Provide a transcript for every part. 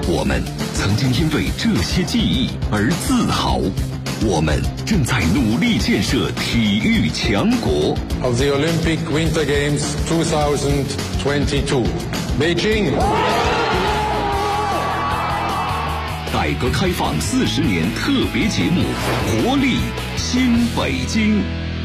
我们曾经因为这些记忆而自豪，我们正在努力建设体育强国。 Of the Olympic Winter Games 2022, Beijing。 改革开放40年特别节目，活力新北京。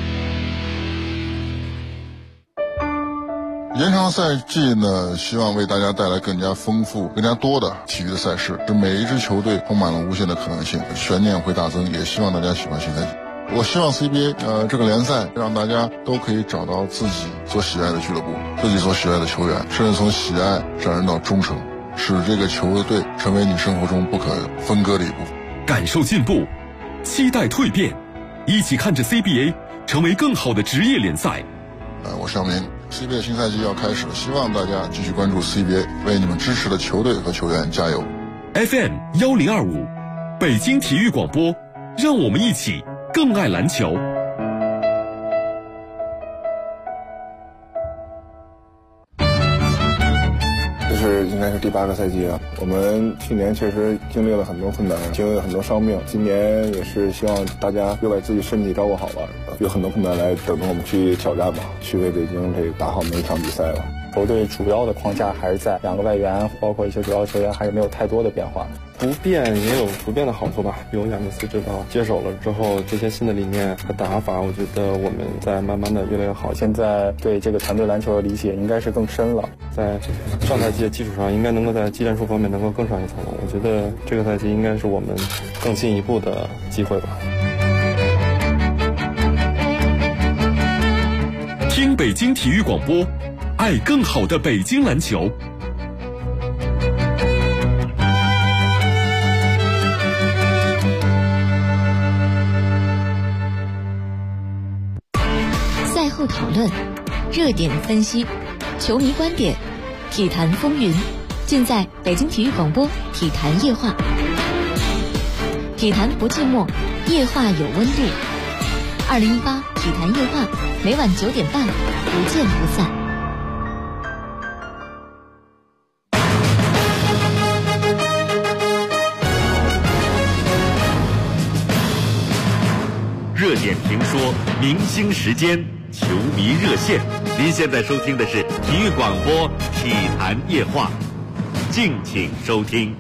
延长赛季呢，希望为大家带来更加丰富、更加多的体育的赛事，使每一支球队充满了无限的可能性，悬念会大增。也希望大家喜欢新赛季。我希望 CBA 这个联赛让大家都可以找到自己所喜爱的俱乐部，自己所喜爱的球员，甚至从喜爱上升到忠诚，使这个球队成为你生活中不可分割的一部分。 感受进步，期待蜕变，一起看着 CBA 成为更好的职业联赛。 我向明 CBA 新赛季要开始了，希望大家继续关注 CBA， 为你们支持的球队和球员加油。 FM 1025北京体育广播，让我们一起更爱篮球。 这是应该是第8个赛季了，我们去年确实经历了很多困难，经历了很多伤病，今年也是希望大家又把自己身体照顾好了，有很多困难来等着我们去挑战吧，去为北京这个打好每一场比赛了。 球队主要的框架还是在2个外援，包括一些主要球员还是没有太多的变化。 不变也有不变的好处吧。由亚尼斯指导接手了之后，这些新的理念和打法，我觉得我们在慢慢的越来越好。 现在对这个团队篮球的理解应该是更深了， 在上赛季的基础上，应该能够在技战术方面能够更上一层楼。我觉得这个赛季应该是我们更进一步的机会吧。 听北京体育广播，爱更好的北京篮球。 赛后讨论，热点分析，球迷观点，体坛风云，尽在北京体育广播体坛夜话。体坛不寂寞，夜话有温度。2018体坛夜话，每晚9点半，不见不散。 热点评说，明星时间，球迷热线。您现在收听的是体育广播体坛夜话，敬请收听。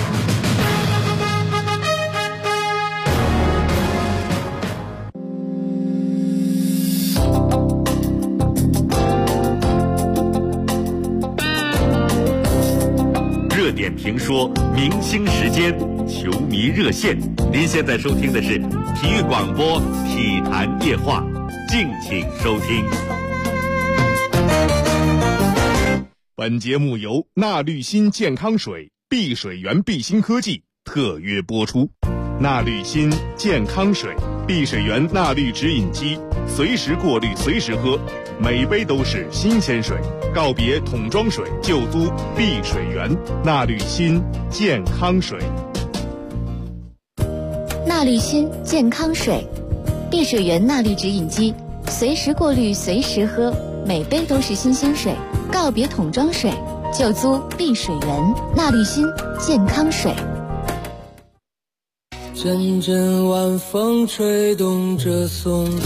热点评说，明星时间，球迷热线。您现在收听的是体育广播体坛夜话，敬请收听。 本节目由纳滤新健康水、碧水源碧新科技特约播出。纳滤新健康水、碧水源纳滤直饮机，随时过滤，随时喝，每杯都是新鲜水。告别桶装水，就租碧水源纳滤新健康水。 纳滤新健康水，碧水源纳滤直饮机，随时过滤，随时喝，每杯都是新鲜水。告别桶装水，就租碧水源纳滤新健康水。 阵阵晚风吹动着松涛，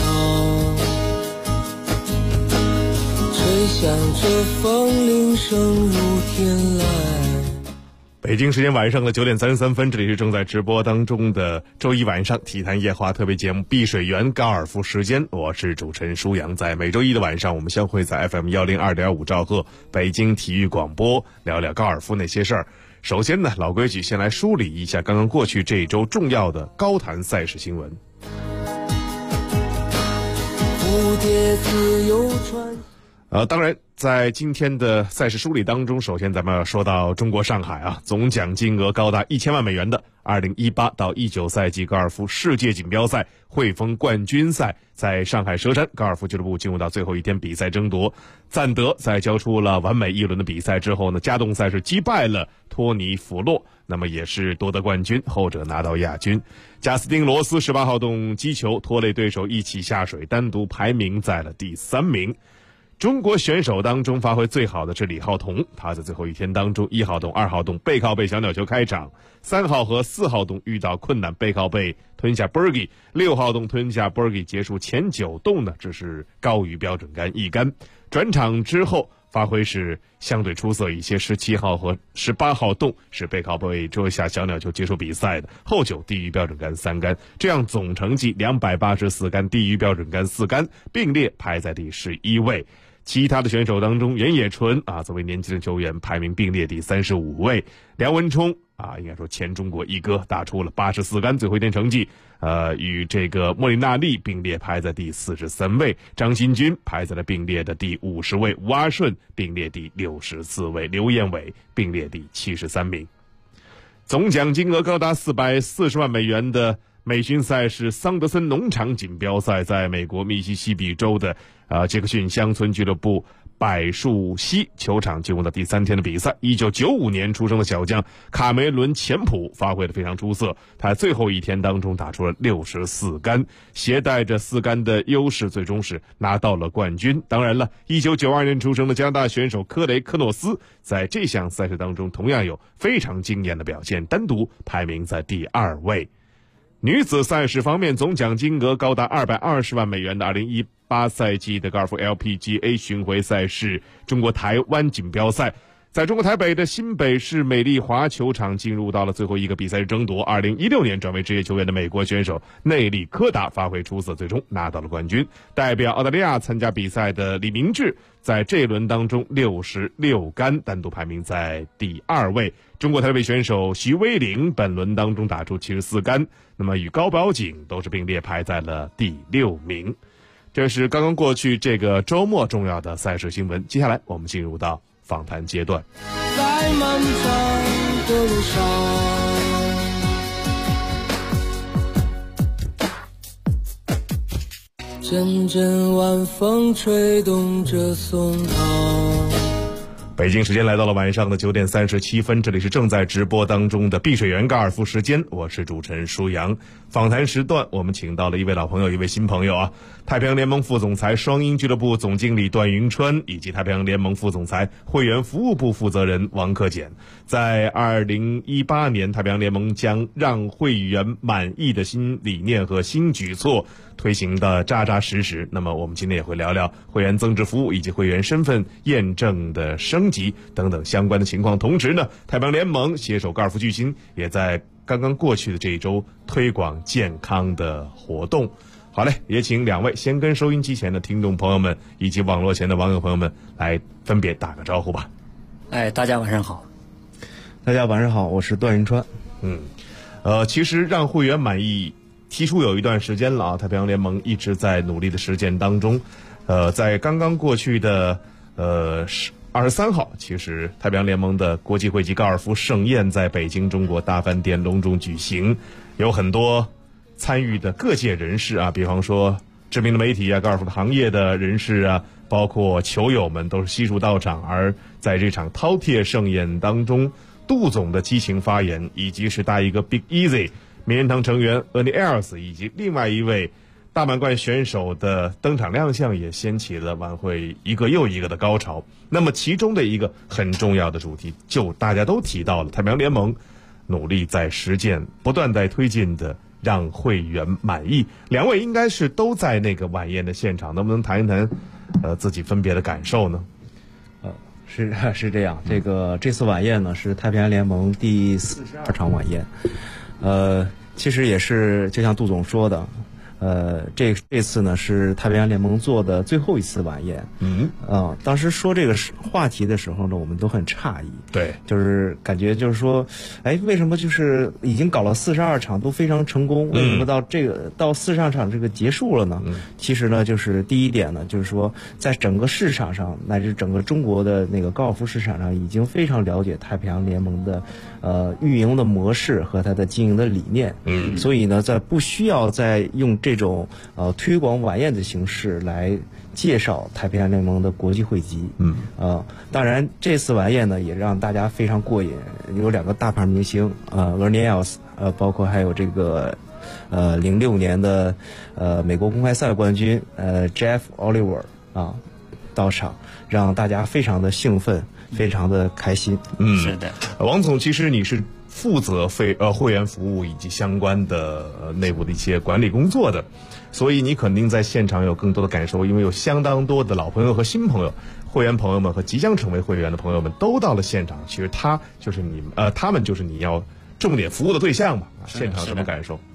吹响着风铃声如天籁。 北京时间晚上的9点33分，这里是正在直播当中的周一晚上体坛夜话特别节目碧水源高尔夫时间，我是主持人舒阳。在每周一的晚上，我们相会在 FM 102.5兆赫北京体育广播，聊聊高尔夫那些事儿。首先呢，老规矩，先来梳理一下刚刚过去这一周重要的高坛赛事新闻。 蝴蝶自由传。 当然在今天的赛事梳理当中，首先咱们要说到中国上海啊，总奖金额高达1000万美元的2018到19赛季高尔夫世界锦标赛汇丰冠军赛，在上海佘山高尔夫俱乐部进入到最后一天比赛争夺。赞德在交出了完美一轮的比赛之后呢，加动赛是击败了托尼弗洛，那么也是夺得冠军，后者拿到亚军。贾斯汀罗斯18号洞击球拖累对手一起下水，单独排名在了第3名。 中国选手当中发挥最好的是李浩彤，他在最后一天当中1号洞、2号洞背靠背小鸟球开场，3号和4号洞遇到困难背靠背吞下 birdie， 6号洞吞下 birdie 结束，前9洞呢只是高于标准杆1杆。转场之后发挥是相对出色一些，17号和18号洞是背靠背捉下小鸟球结束比赛的，后9低于标准杆3杆，这样总成绩284杆低于标准杆4杆，并列排在第11位。其他的选手当中，袁野纯作为年轻的球员排名并列第35位，梁文冲应该说前中国一哥打出了84杆，最后一天成绩与这个莫里纳利并列排在第43位，张新军排在了并列的第50位，吴阿顺并列第64位，刘彦伟并列第73名。总奖金额高达440万美元的美巡赛事桑德森农场锦标赛在美国密西西比州的杰克逊乡村俱乐部柏树溪球场进入到第3天的比赛。1995年出生的小将卡梅伦·钱普发挥得非常出色，他最后一天当中打出了64杆，携带着4杆的优势，最终是拿到了冠军。当然了，1992年出生的加拿大选手科雷·科诺斯在这项赛事当中同样有非常惊艳的表现，单独排名在第2位。女子赛事方面，总奖金额高达220万美元的2018赛季的高尔夫 LPGA 巡回赛事中国台湾锦标赛，在中国台北的新北市美丽华球场进入到了最后一个比赛日争夺。2016年转为职业球员的美国选手内利科达发挥出色，最终拿到了冠军。代表澳大利亚参加比赛的李明志在这一轮当中66杆，单独排名在第2位。中国台北选手徐威玲本轮当中打出74杆，那么与高宝锦都是并列排在了第6名。这是刚刚过去这个周末重要的赛事新闻，接下来我们进入到访谈阶段。 在漫长的路上，阵阵晚风吹动着松涛。 北京时间来到了晚上的9点37分，这里是正在直播当中的碧水园高尔夫时间，我是主持人舒阳。访谈时段我们请到了一位老朋友，一位新朋友太平洋联盟副总裁双鹰俱乐部总经理段云川，以及太平洋联盟副总裁会员服务部负责人王克俭。在2018年，太平洋联盟将让会员满意的新理念和新举措推行的扎扎实实。那么我们今天也会聊聊会员增值服务以及会员身份验证的升级等等相关的情况。同时呢，太平洋联盟携手高尔夫巨星也在刚刚过去的这一周推广健康的活动。好嘞，也请2位先跟收音机前的听众朋友们以及网络前的网友朋友们来分别打个招呼吧。 大家晚上好。 大家晚上好，我是段云川。 其实让会员满意提出有一段时间了太平洋联盟一直在努力的实践当中。在刚刚过去的23号，其实太平洋联盟的国际会级高尔夫盛宴在北京中国大饭店隆重举行，有很多参与的各界人士比方说知名的媒体高尔夫的行业的人士包括球友们都是悉数到场。而在这场饕餮盛宴当中，杜总的激情发言，以及是大一个 Big Easy 名人堂成员 Ernie Els 以及另外一位大满贯选手的登场亮相，也掀起了晚会一个又一个的高潮。那么其中的一个很重要的主题，就大家都提到了太平洋联盟努力在实践不断在推进的让会员满意。2位应该是都在那个晚宴的现场，能不能谈一谈自己分别的感受呢？ 是这样，这次晚宴呢是太平洋联盟第42场晚宴。其实也是就像杜总说的，这次呢是太平洋联盟做的最后一次晚宴。当时说这个话题的时候呢，我们都很诧异。 对， 就是感觉就是说，为什么就是已经搞了42场都非常成功，为什么到42场这个结束了呢？其实呢，就是第一点呢，就是说在整个市场上乃至整个中国的那个高尔夫市场上，已经非常了解太平洋联盟的运营的模式和它的经营的理念。所以呢，在不需要再用这种推广晚宴的形式来介绍太平洋联盟的国际会籍。当然这次晚宴呢也让大家非常过瘾，有2个大牌明星Ernie Els 包括还有这个06年的美国公开赛冠军Jeff Oliver 到场，让大家非常的兴奋，非常的开心。 是的。 王总，其实你是负责会员服务以及相关的内部的一些管理工作的，所以你肯定在现场有更多的感受，因为有相当多的老朋友和新朋友、会员朋友们和即将成为会员的朋友们都到了现场。其实他们就是你要重点服务的对象嘛。现场什么感受？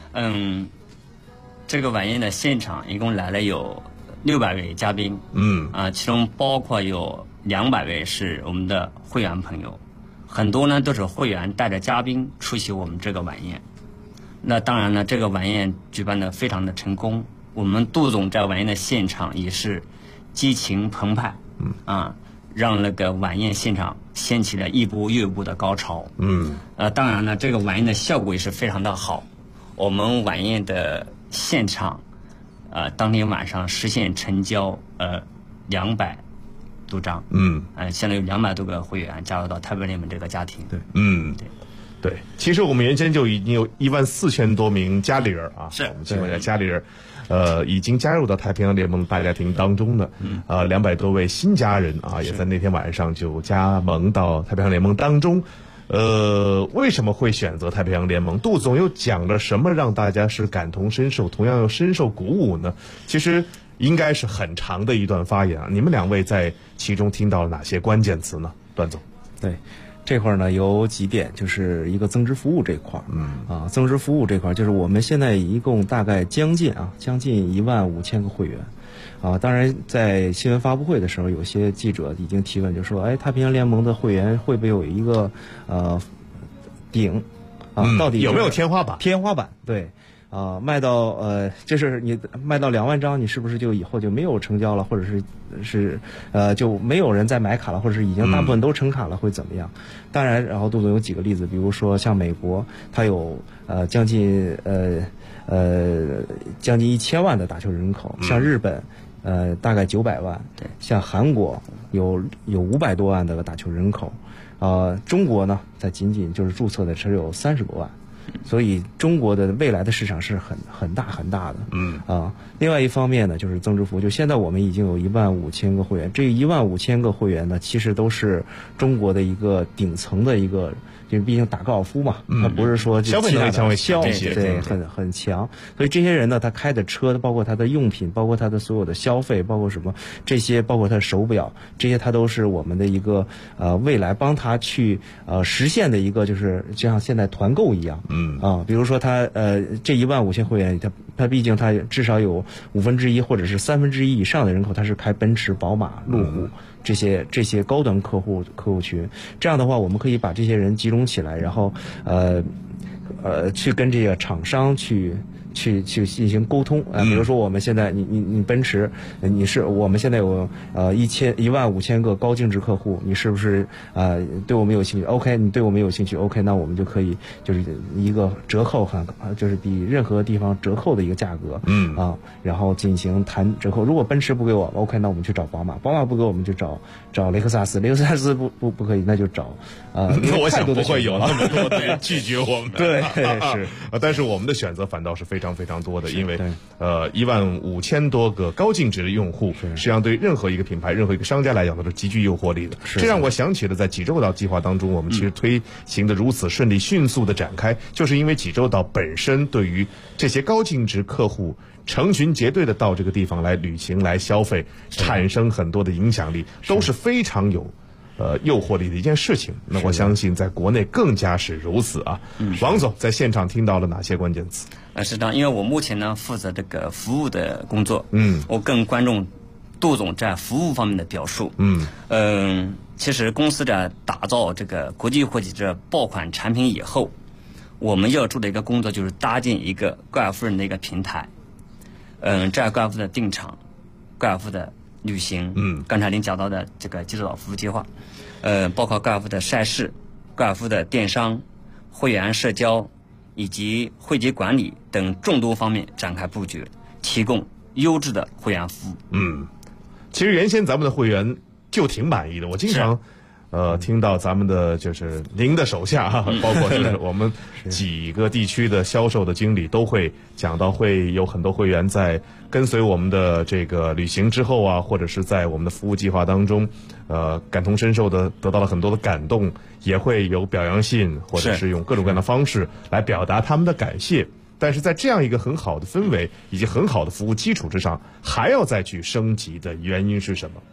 这个晚宴的现场一共来了有600位嘉宾，其中包括有200位是我们的会员朋友，很多呢都是会员带着嘉宾出席我们这个晚宴。那当然呢，这个晚宴举办的非常的成功，我们杜总在晚宴的现场也是激情澎湃，让那个晚宴现场掀起了一波又一波的高潮。当然呢，这个晚宴的效果也是非常的好。我们晚宴的现场，当天晚上实现成交200多张，相当于200多个会员加入到太平联盟这个家庭。 对，其实我们原先就已经有14000多名家里人啊， 是我们情况下家里人，已经加入到太平洋联盟大家庭当中的，200多位新家人啊，也在那天晚上就加盟到太平洋联盟当中。为什么会选择太平洋联盟？杜总又讲了什么让大家是感同身受，同样又深受鼓舞呢？其实应该是很长的一段发言啊。你们2位在其中听到了哪些关键词呢？段总。 对，这块呢有几点，就是一个增值服务这块，增值服务这块就是我们现在一共大概将近15000个会员。当然，在新闻发布会的时候，有些记者已经提问，就说：“太平洋联盟的会员会不会有一个顶到底有没有天花板？” 天花板，对，卖到就是你卖到2万张，你是不是就以后就没有成交了，或者是就没有人再买卡了，或者是已经大部分都成卡了，会怎么样？当然，然后杜总有几个例子，比如说像美国，它有将近1000万的打球人口，像日本。大概900万， 对， 像韩国有500多万的打球人口，中国呢，在仅仅就是注册的只有30多万，所以中国的未来的市场是很大的。另外一方面呢，就是增值服务，就现在我们已经有15000个会员，这15000个会员呢，其实都是中国的一个顶层的一个。就毕竟打高尔夫嘛，他不是说消费能力强为对，很强。所以这些人呢，他开的车，包括他的用品，包括他的所有的消费，包括什么这些，包括他的手表，这些他都是我们的一个未来帮他去实现的一个，就是就像现在团购一样。比如说他这15000会员，他毕竟他至少有1/5或者是1/3以上的人口，他是开奔驰、宝马、路虎。这些高端客户群，这样的话，我们可以把这些人集中起来，然后去跟这个厂商去进行沟通比如说我们现在你奔驰，我们现在有15000个高净值客户，你是不是对我们有兴趣 ？OK， 你对我们有兴趣 ，OK， 那我们就可以就是一个折扣就是比任何地方折扣的一个价格，然后进行谈折扣。如果奔驰不给我 ，OK， 那我们去找宝马，宝马不给我们就找雷克萨斯，雷克萨斯不可以，那就找那我想不会有那么多的人拒绝我们。 对，是但是我们的选择反倒是非常多的，因为15000多个高净值的用户，实际上对任何一个品牌、任何一个商家来讲都是极具诱惑力的。这让我想起了在济州岛计划当中，我们其实推行的如此顺利、迅速的展开，就是因为济州岛本身对于这些高净值客户成群结队的到这个地方来旅行、来消费，产生很多的影响力，都是非常有诱惑力的一件事情。那我相信在国内更加是如此啊。王总在现场听到了哪些关键词？ 是的，因为我目前呢负责这个服务的工作，我更关注杜总在服务方面的表述。其实公司在打造这个国际货机这爆款产品以后，我们要做的一个工作就是搭建一个高尔夫人的一个平台。在高尔夫的定场、高尔夫的旅行，刚才您讲到的这个济州岛服务计划，包括高尔夫的赛事、高尔夫的电商、会员社交以及会籍管理等众多方面展开布局，提供优质的会员服务。 其实原先咱们的会员就挺满意的，我经常听到咱们的就是您的手下包括就是我们几个地区的销售的经理都会讲到，会有很多会员在跟随我们的这个旅行之后啊，或者是在我们的服务计划当中，感同身受的得到了很多的感动，也会有表扬信或者是用各种各样的方式来表达他们的感谢。但是在这样一个很好的氛围以及很好的服务基础之上，还要再去升级的原因是什么？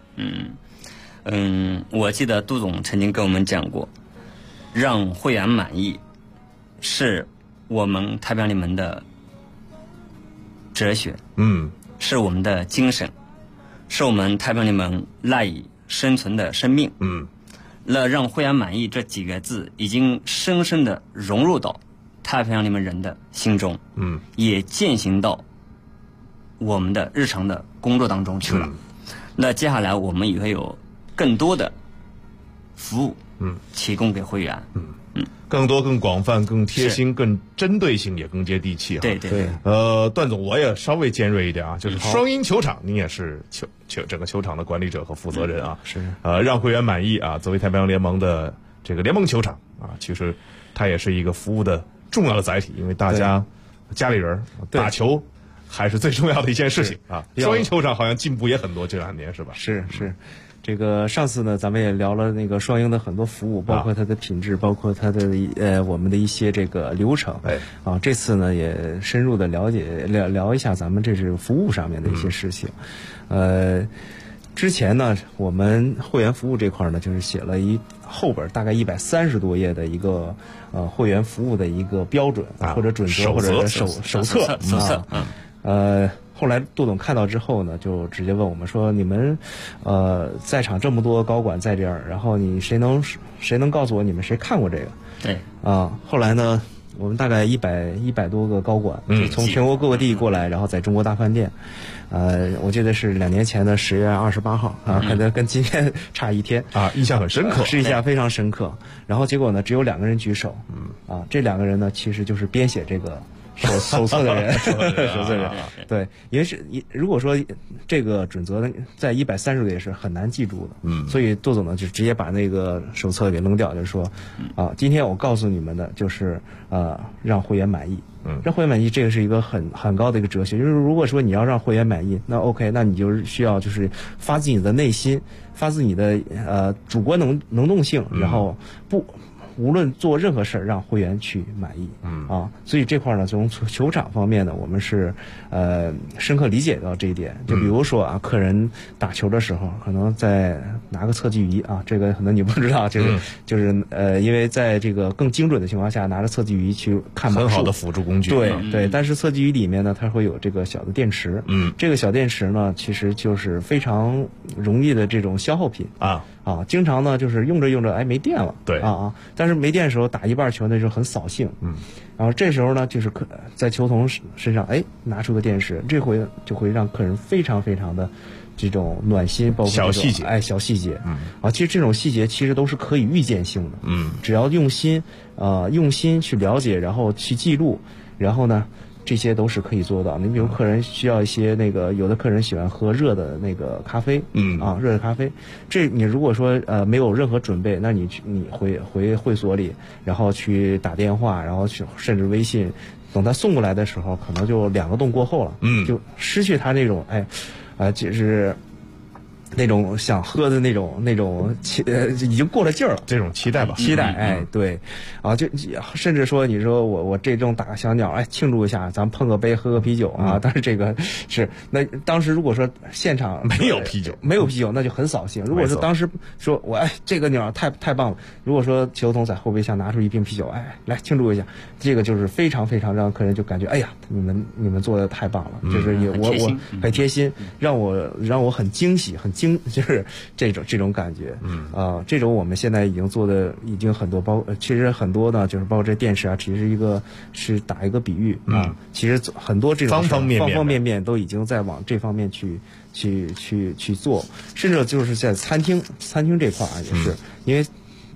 我记得杜总曾经跟我们讲过，让会员满意是我们太平洋联盟的哲学，是我们的精神，是我们太平洋联盟赖以生存的生命。那让会员满意这几个字已经深深的融入到太平洋联盟人的心中，也践行到我们的日常的工作当中去了。那接下来我们也会有更多的服务提供给会员， 更多、更广泛、更贴心、更针对性，也更接地气。 对。 段总，我也稍微尖锐一点啊，就是双鹰球场，您也是整个球场的管理者和负责人啊，让会员满意啊。作为太平洋联盟的这个联盟球场啊，其实它也是一个服务的重要的载体，因为大家家里人打球还是最重要的一件事情啊。双鹰球场好像进步也很多，这2年是吧？ 是。这个上次呢，咱们也聊了那个双鹰的很多服务，包括它的品质，包括它的我们的一些这个流程。这次呢也深入的聊一下咱们这是服务上面的一些事情。之前呢，我们会员服务这块呢，就是写了一后本大概130多页的一个会员服务的一个标准或者准则或者手册。后来杜总看到之后呢，就直接问我们说：“你们在场这么多高管在这儿，然后你谁能告诉我你们谁看过这个？” 对后来呢，我们大概100多个高管，就从全国各个地过来，然后在中国大饭店，我记得是2年前的10月28号啊，可能跟今天差1天啊，印象很深刻， 是印象非常深刻。然后结果呢，只有2个人举手，这2个人呢，其实就是编写这个手册的人，手册人。对，因为如果说这个准则在130个也是很难记住的，所以杜总呢就直接把那个手册给扔掉，就是说，今天我告诉你们的就是让会员满意。让会员满意，这个是一个很高的一个哲学。就是如果说你要让会员满意，那 OK， 那你就是需要就是发自你的内心，发自你的主观能动性，然后无论做任何事儿，让会员去满意。所以这块呢，从球场方面呢，我们是深刻理解到这一点。就比如说客人打球的时候，可能在拿个测计仪这个可能你不知道，就是因为在这个更精准的情况下，拿着测计仪去看码数， 很好的辅助工具。 对，但是测计仪里面呢，它会有这个小的电池。这个小电池呢，其实就是非常容易的这种消耗品经常呢就是用着没电了。 对但是没电的时候打一半球那就很扫兴。然后这时候呢，就是在球童身上拿出个电池，这回就会让客人非常非常的这种暖心，包括小细节小细节。其实这种细节其实都是可以预见性的。只要用心去了解，然后去记录，然后呢，这些都是可以做到。你比如客人需要一些有的客人喜欢喝热的那个咖啡，热的咖啡，这你如果说没有任何准备，那你回会所里，然后去打电话，然后甚至微信，等他送过来的时候，可能就2个洞过后了，就失去他那种就是那种想喝的那种已经过了劲儿了， 这种期待吧， 对就甚至说你说我这种打个小鸟庆祝一下，咱们碰个杯喝个啤酒但是这个是那当时如果说现场没有啤酒， 那就很扫兴。如果说当时说我这个鸟太棒了，如果说球童在后备箱拿出一瓶啤酒来庆祝一下，这个就是非常非常让客人就感觉你们做的太棒了，就是我很贴心，让我很惊喜就是这种感觉。这种我们现在已经做的已经很多，其实很多呢，就是包括这电池其实是打一个比喻其实很多这种方方面面都已经在往这方面去做，甚至就是在餐厅这块也是，因为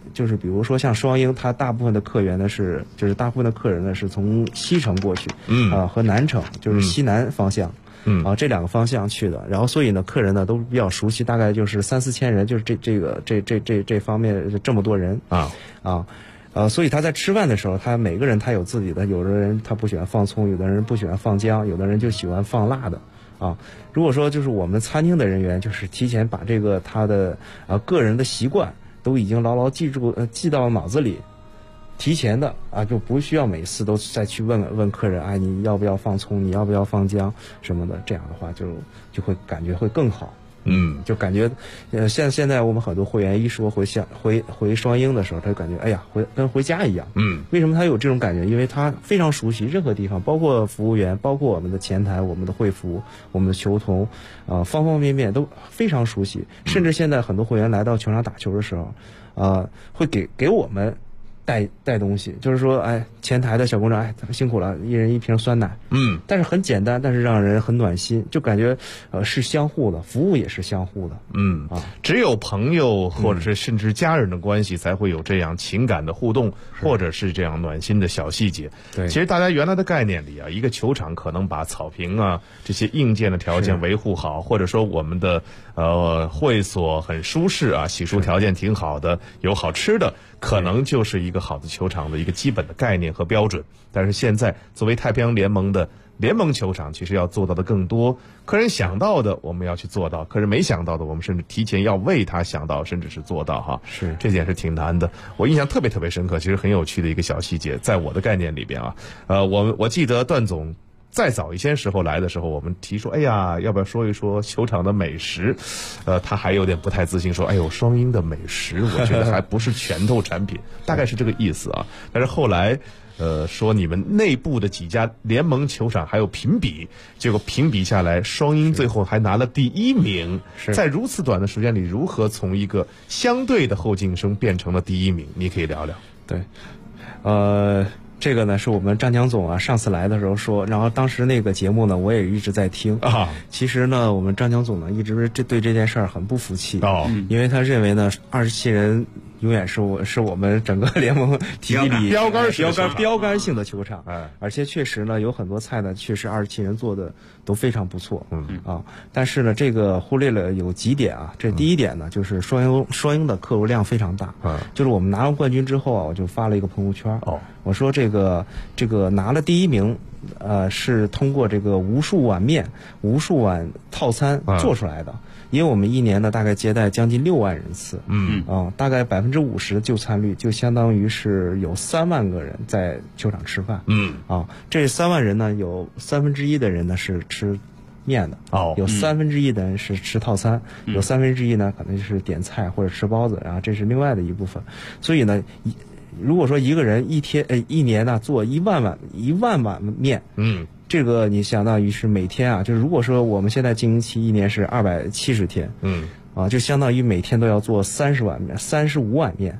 就是比如说像双鹰，它大部分的客人呢是从西城过去，和南城就是西南方向。这两个方向去的，然后所以呢，客人呢都比较熟悉，大概就是3-4千人，就是这方面这么多人所以他在吃饭的时候，他每个人他有自己的，有的人他不喜欢放葱，有的人不喜欢放姜，有的人就喜欢放辣的如果说就是我们餐厅的人员就是提前把这个他的个人的习惯都已经牢牢记到脑子里。提前的就不需要每次都再去问客人，你要不要放葱，你要不要放姜什么的，这样的话就会感觉会更好。就感觉现在我们很多会员一说回双鹰的时候，他就感觉跟回家一样。为什么他有这种感觉？因为他非常熟悉任何地方，包括服务员，包括我们的前台、我们的会服、我们的球童方方面面都非常熟悉。甚至现在很多会员来到球场打球的时候会给我们带东西，就是说，前台的小工人，他们辛苦了，一人一瓶酸奶，但是很简单，但是让人很暖心，就感觉是相互的，服务也是相互的， 只有朋友或者是甚至家人的关系才会有这样情感的互动，或者是这样暖心的小细节。 对， 其实大家原来的概念里一个球场可能把草坪这些硬件的条件维护好，或者说我们的会所很舒适洗漱条件挺好的，有好吃的。可能就是一个好的球场的一个基本的概念和标准，但是现在作为太平洋联盟的联盟球场，其实要做到的更多。客人想到的我们要去做到，客人没想到的我们甚至提前要为他想到，甚至是做到是这件事挺难的。我印象特别深刻，其实很有趣的一个小细节，在我的概念里边我记得段总再早一些时候来的时候，我们提说，要不要说一说球场的美食？他还有点不太自信，说，双鹰的美食，我觉得还不是拳头产品，大概是这个意思但是后来，说你们内部的几家联盟球场还有评比，结果评比下来，双鹰最后还拿了第1名。在如此短的时间里，如何从一个相对的后进生变成了第1名？你可以聊聊。 对，这个呢是我们张强总上次来的时候说，然后当时那个节目呢我也一直在听其实呢我们张强总呢一直对这件事儿很不服气因为他认为呢27人永远是我们整个联盟体系里标杆性的球场而且确实呢有很多菜呢确实27人做的都非常不错但是呢这个忽略了有几点这第一点呢就是双鹰的客户量非常大就是我们拿完冠军之后我就发了一个朋友圈我说这个拿了第1名是通过这个无数碗面无数碗套餐做出来的因为我们一年呢大概接待将近6万人次大概50%的就餐率就相当于是有3万个人在球场吃饭这3万人呢有1/3的人呢是吃面的有1/3的人是吃套餐有1/3呢可能就是点菜或者吃包子然后这是另外的一部分所以呢如果说一个人一年呢做1万碗面这个你相当于是每天就是如果说我们现在经营期一年是270天就相当于每天都要做35碗面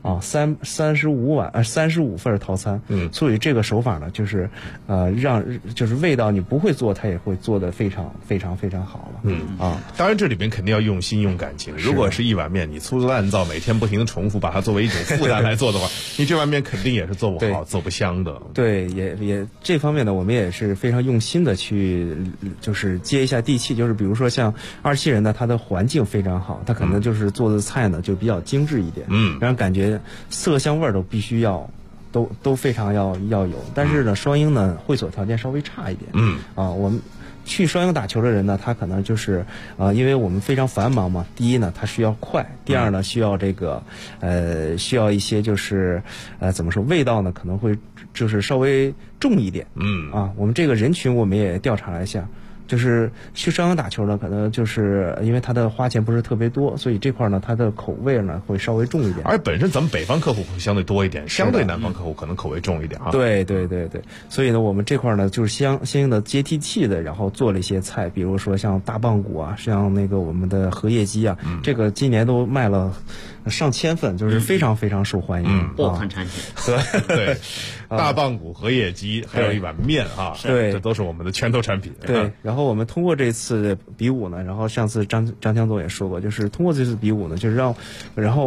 35份套餐所以这个手法呢就是就是味道你不会做它也会做得非常非常非常好了当然这里边肯定要用心用感情如果是一碗面你粗制滥造每天不停地重复把它作为一种负担来做的话你这碗面肯定也是做不好做不香的对也这方面呢我们也是非常用心的去就是接一下地气就是比如说像27人呢它的环境非常好它可能就是做的菜呢就比较精致一点让人感觉色香味都必须要都非常要有但是呢双鹰呢会所条件稍微差一点我们去双鹰打球的人呢他可能就是因为我们非常繁忙嘛第一呢他需要快第二呢需要这个需要一些就是怎么说味道呢可能会就是稍微重一点我们这个人群我们也调查了一下就是去双鹰打球呢可能就是因为他的花钱不是特别多所以这块呢他的口味呢会稍微重一点而本身咱们北方客户会相对多一点相对南方客户可能口味重一点对所以呢我们这块呢就是相应的接地气的然后做了一些菜比如说像大棒骨像那个我们的荷叶鸡这个今年都卖了上千份就是非常非常受欢迎爆款产品对大棒骨荷叶鸡还有一碗面对这都是我们的拳头产品对然后我们通过这次的比武呢然后上次张强总也说过就是通过这次比武呢就是然后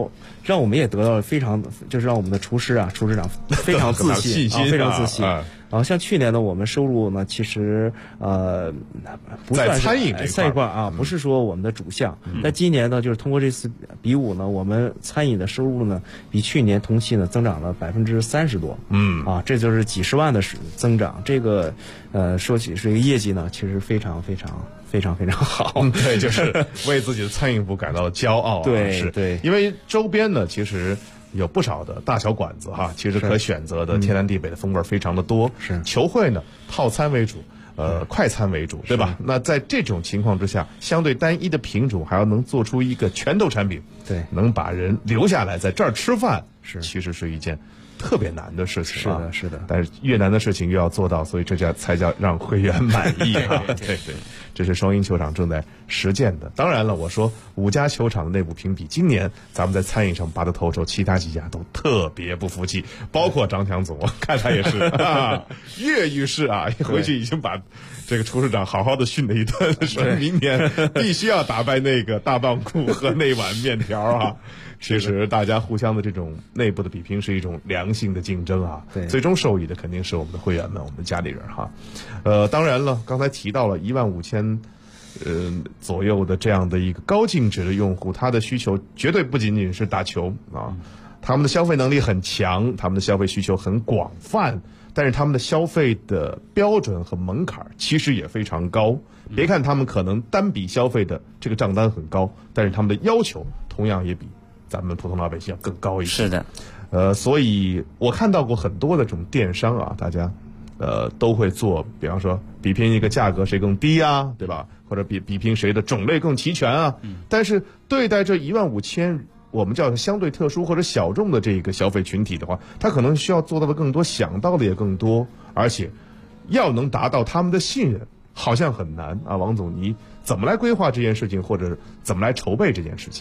让我们也得到了非常，就是让我们的厨师长非常自信啊，非常自信。然后像去年呢，我们收入呢，其实不算是在餐饮这块啊，不是说我们的主项。但今年呢，就是通过这次比武呢，我们餐饮的收入呢，比去年同期呢增长了30%多。这就是几十万的增长。这个说起这个业绩呢，其实非常好。 对，就是为自己的餐饮部感到骄傲。 对， 因为周边呢，其实有不少的大小馆子哈，其实可选择的天南地北的风味非常的多。 是球会呢，套餐为主，快餐为主，对吧？那在这种情况之下，相对单一的品种，还要能做出一个拳头产品， 对， 能把人留下来在这儿吃饭，其实是一件特别难的事情啊。 是的。 但是越难的事情越要做到，所以这才叫让会员满意啊。对，这是双鹰球场正在实践的。当然了，我说5家球场的内部评比，今年咱们在餐饮上拔得头筹，其他几家都特别不服气，包括张强总，我看他也是跃跃式啊，回去已经把这个厨师长好好的训了一顿，说明年必须要打败那个大棒骨和那碗面条啊。其实大家互相的这种内部的比拼是一种良性的竞争啊， 对， 最终受益的肯定是我们的会员们，我们的家里人哈。当然了，刚才提到了15000左右的这样的一个高净值的用户，他的需求绝对不仅仅是打球啊，他们的消费能力很强，他们的消费需求很广泛，但是他们的消费的标准和门槛其实也非常高。别看他们可能单笔消费的这个账单很高，但是他们的要求同样也比咱们普通老百姓要更高一些。 是的， 所以我看到过很多的这种电商啊，大家都会做，比方说比拼一个价格谁更低啊，对吧？或者比拼谁的种类更齐全啊。但是对待这15000我们叫相对特殊或者小众的这个消费群体的话，他可能需要做到的更多，想到的也更多，而且要能达到他们的信任，好像很难啊。王总，你怎么来规划这件事情，或者怎么来筹备这件事情？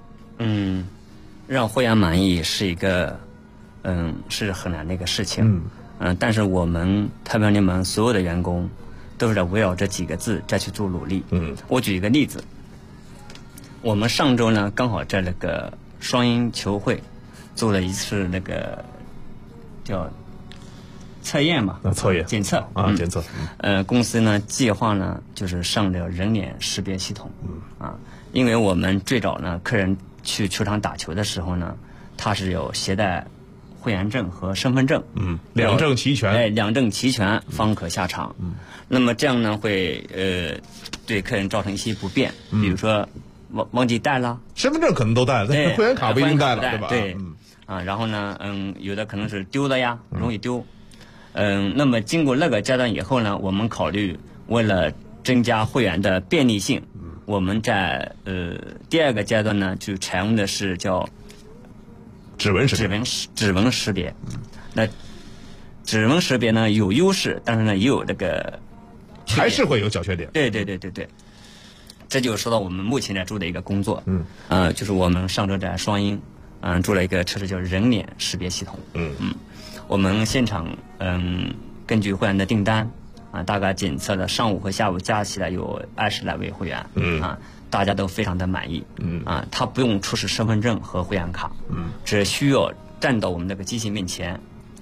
让会员满意是一个是很难的一个事情。但是我们太平洋联盟所有的员工都是在围绕这几个字再去做努力。我举一个例子，我们上周呢刚好在那个双鹰球会做了一次那个叫测验嘛，检测啊， 检测。 公司呢计划呢就是上这个人脸识别系统。因为我们最早呢客人去球场打球的时候呢，他是有携带会员证和身份证， 两证齐全， 两证齐全方可下场。那么这样呢会对客人造成一些不便，比如说忘记带了， 身份证可能都带了，但会员卡不一定带了，对吧？ 对，然后呢，有的可能是丢的呀，容易丢。那么经过那个阶段以后呢，我们考虑为了增加会员的便利性，我们在第二个阶段呢，就采用的是叫指纹识别。那指纹识别呢有优势，但是呢也有这个还是会有小缺点。 对，这就说到我们目前在做的一个工作。就是我们上周在双鹰做了一个测试，叫人脸识别系统。我们现场根据会员的订单大概检测了上午和下午加起来有20来位会员。大家都非常的满意。他不用出示身份证和会员卡，只需要站到我们这个机器面前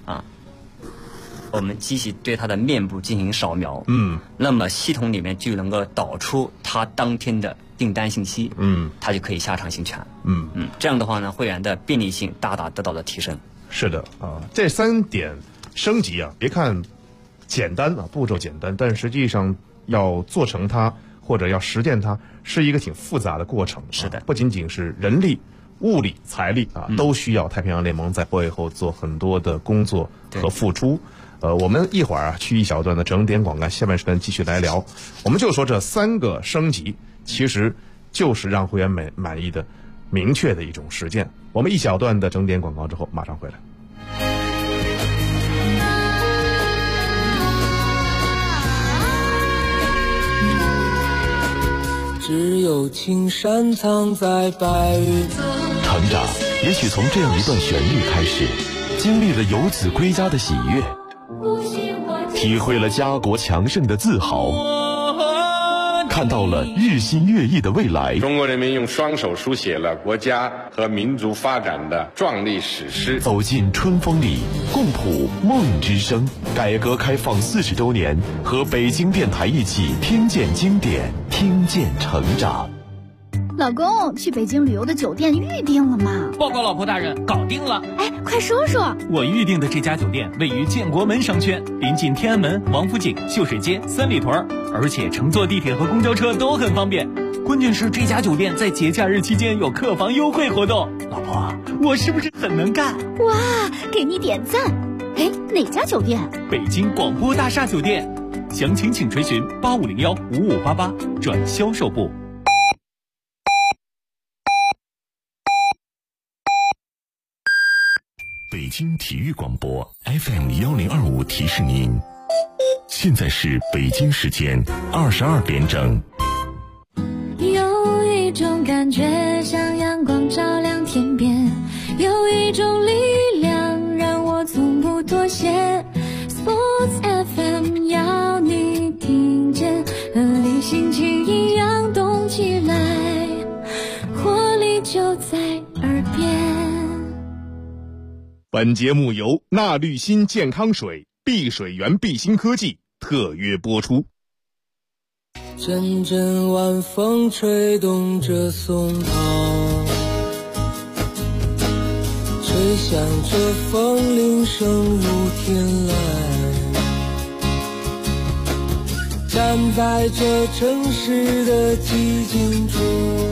我们机器对他的面部进行扫描，那么系统里面就能够导出他当天的订单信息，他就可以下场行权。这样的话呢，会员的便利性大大得到了提升。 是的啊，这3点升级啊，别看简单啊，步骤简单，但实际上要做成它或者要实践它，是一个挺复杂的过程。 是的， 不仅仅是人力、物力、财力都需要太平洋联盟在背后做很多的工作和付出。我们一会儿去一小段的整点广告，下面时段继续来聊。我们就说这3个升级，其实就是让会员满意的明确的一种实践。我们一小段的整点广告之后马上回来。 只有青山藏在白云。 成长也许从这样一段旋律开始，经历了游子归家的喜悦，体会了家国强盛的自豪， 看到了日新月异的未来。 中国人民用双手书写了国家和民族发展的壮丽史诗。 走进春风里，共谱梦之声。改革开放40周年，和北京电台一起听见经典，听见成长。 老公，去北京旅游的酒店预定了吗？ 报告老婆大人，搞定了。 哎，快说说。 我预定的这家酒店位于建国门商圈，临近天安门、王府井、秀水街、三里屯，而且乘坐地铁和公交车都很方便。关键是这家酒店在节假日期间有客房优惠活动。老婆，我是不是很能干？ 哇，给你点赞。哎，哪家酒店？ 北京广播大厦酒店。详情请垂询8501-5588转销售部。 北京体育广播 FM1025提示您，现在是北京时间22点整。 有一种感觉像阳光照亮天边，有一种力量让我从不妥协。Sports FM 要你听见，和你心情一样动起来，活力就在耳边。 本节目由纳绿新健康水、碧水源碧新科技特约播出。 阵阵晚风吹动着松涛，吹响着风铃声如天籁，站在这城市的寂静中，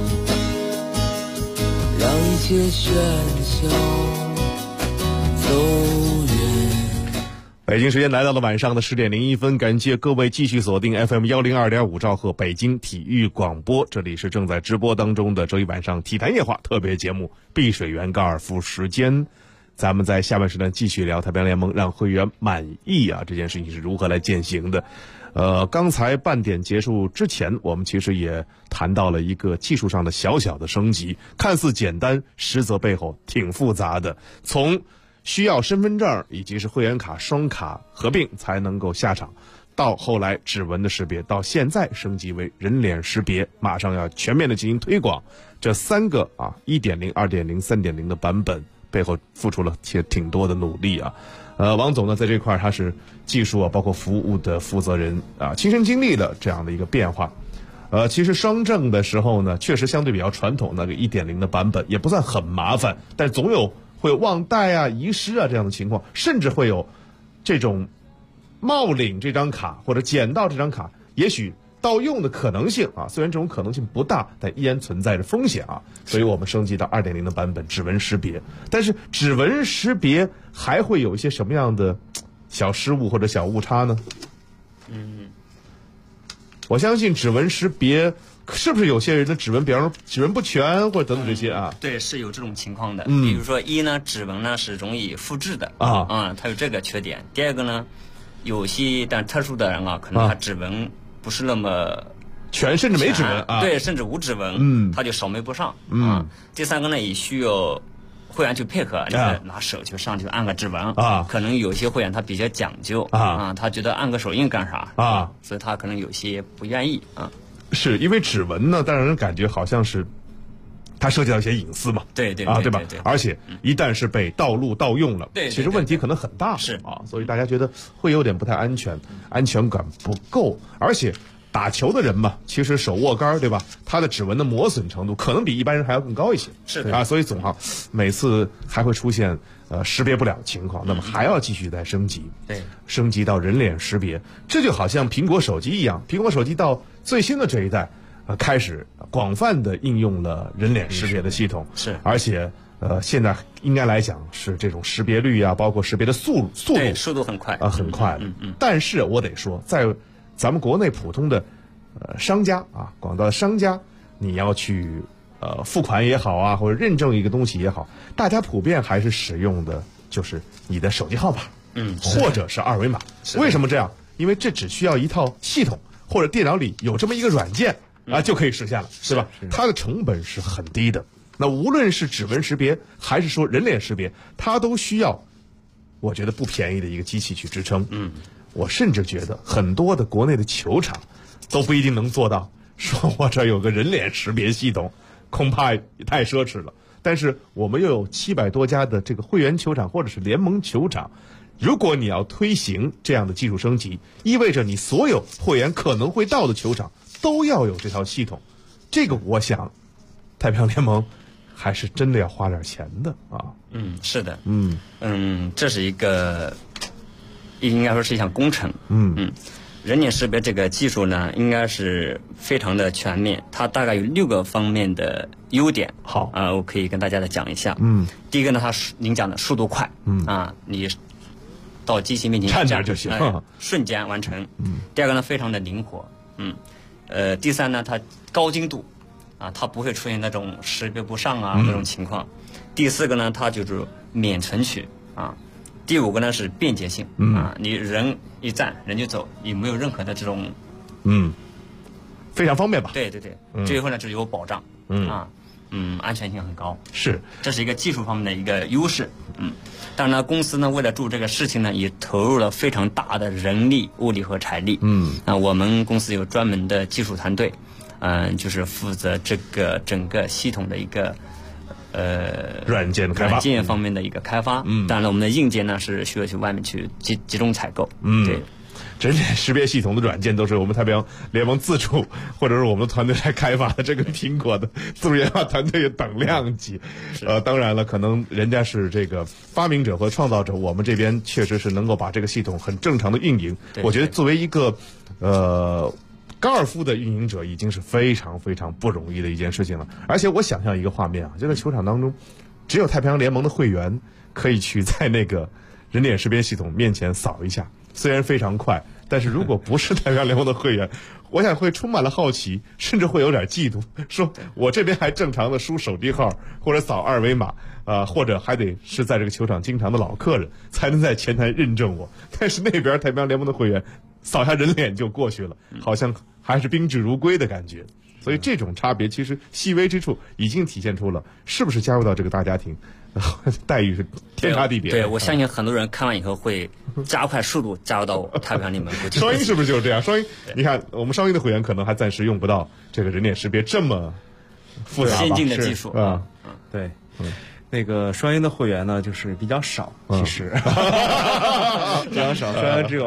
让一切喧嚣北京时间来到了晚上的10点01分，感谢各位继续锁定 FM102.5兆赫北京体育广播，这里是正在直播当中的周一晚上体坛夜话特别节目碧水源高尔夫时间。咱们在下半时段继续聊太平洋联盟让会员满意这件事情是如何来践行的。刚才半点结束之前，我们其实也谈到了一个技术上的小小的升级，看似简单，实则背后挺复杂的。从需要身份证以及是会员卡双卡合并才能够下场，到后来指纹的识别，到现在升级为人脸识别，马上要全面的进行推广。这3个1.0、2.0、3.0 的版本背后付出了挺多的努力王总呢在这块他是技术包括服务的负责人亲身经历的这样的一个变化。其实双证的时候呢，确实相对比较传统那个1.0 的版本也不算很麻烦，但总有会忘带遗失这样的情况，甚至会有这种冒领这张卡或者捡到这张卡也许盗用的可能性虽然这种可能性不大，但依然存在着风险所以我们升级到2.0 的版本指纹识别。但是指纹识别还会有一些什么样的小失误或者小误差呢？我相信指纹识别是不是有些人的指纹，比方说指纹不全或者等等这些对，是有这种情况的。比如说指纹呢是容易复制的它有这个缺点。第二个呢，有些但特殊的人可能他指纹不是那么全，甚至没指纹对，甚至无指纹他就扫描不上第三个呢，也需要会员去配合，你拿手去上去按个指纹可能有些会员他比较讲究他觉得按个手印干啥所以他可能有些不愿意是因为指纹呢，让人感觉好像是它涉及到一些隐私嘛， 对吧？而且一旦是被盗录盗用了，其实问题可能很大， 是所以大家觉得会有点不太安全，安全感不够。而且打球的人嘛，其实手握杆对吧？他的指纹的磨损程度可能比一般人还要更高一些， 是的所以总每次还会出现识别不了的情况，那么还要继续再升级， 对， 升级到人脸识别，这就好像苹果手机一样，苹果手机到最新的这一代开始广泛的应用了人脸识别的系统， 是， 而且现在应该来讲是这种识别率包括识别的速度很快很快但是我得说，在咱们国内普通的商家广大的商家，你要去付款也好或者认证一个东西也好，大家普遍还是使用的就是你的手机号码或者是二维码。为什么这样？因为这只需要一套系统或者电脑里有这么一个软件就可以实现了，对吧？它的成本是很低的。那无论是指纹识别还是说人脸识别，它都需要我觉得不便宜的一个机器去支撑我甚至觉得很多的国内的球场都不一定能做到说我这有个人脸识别系统，恐怕也太奢侈了。但是我们又有700多家的这个会员球场或者是联盟球场，如果你要推行这样的技术升级，意味着你所有会员可能会到的球场都要有这套系统。这个我想太平洋联盟还是真的要花点钱的啊。 是的，这是一个应该说是一项工程。人脸识别这个技术呢，应该是非常的全面，它大概有6个方面的优点。 好我可以跟大家再讲一下。第一个呢，它您讲的速度快，你到机器面前站那就行， 瞬间完成。第二个呢，非常的灵活。第三呢，它高精度，它不会出现那种识别不上那种情况。第四个呢，它就是免存取第5个呢是便捷性你人一站人就走，你没有任何的这种非常方便吧？ 对，最后呢就是有保障安全性很高， 是， 这是一个技术方面的一个优势。当然呢，公司呢为了做这个事情呢，也投入了非常大的人力、物力和财力。我们公司有专门的技术团队，就是负责这个整个系统的一个软件开发， 软件方面的一个开发。当然了，我们的硬件呢是需要去外面去集中采购。对。 人脸识别系统的软件都是我们太平洋联盟自主或者是我们的团队来开发的，这跟苹果的自主研发团队等量级。当然了，可能人家是这个发明者和创造者，我们这边确实是能够把这个系统很正常的运营。我觉得作为一个高尔夫的运营者，已经是非常非常不容易的一件事情了。而且我想象一个画面就在球场当中，只有太平洋联盟的会员可以去在那个人脸识别系统面前扫一下。虽然非常快，但是如果不是太平洋联盟的会员，我想会充满了好奇，甚至会有点嫉妒，说我这边还正常的输手机号或者扫2维码或者还得是在这个球场经常的老客人才能在前台认证我，但是那边太平洋联盟的会员扫下人脸就过去了，好像还是宾至如归的感觉。所以这种差别其实细微之处已经体现出了是不是加入到这个大家庭待遇是天差地别。 对，我相信很多人看完以后会加快速度加入到太平洋联盟。 双鹰是不是就是这样？双鹰，你看我们双鹰的会员可能还暂时用不到这个人脸识别这么复杂先进的技术对。那个双鹰的会员呢，就是比较少，其实比较少，双鹰只有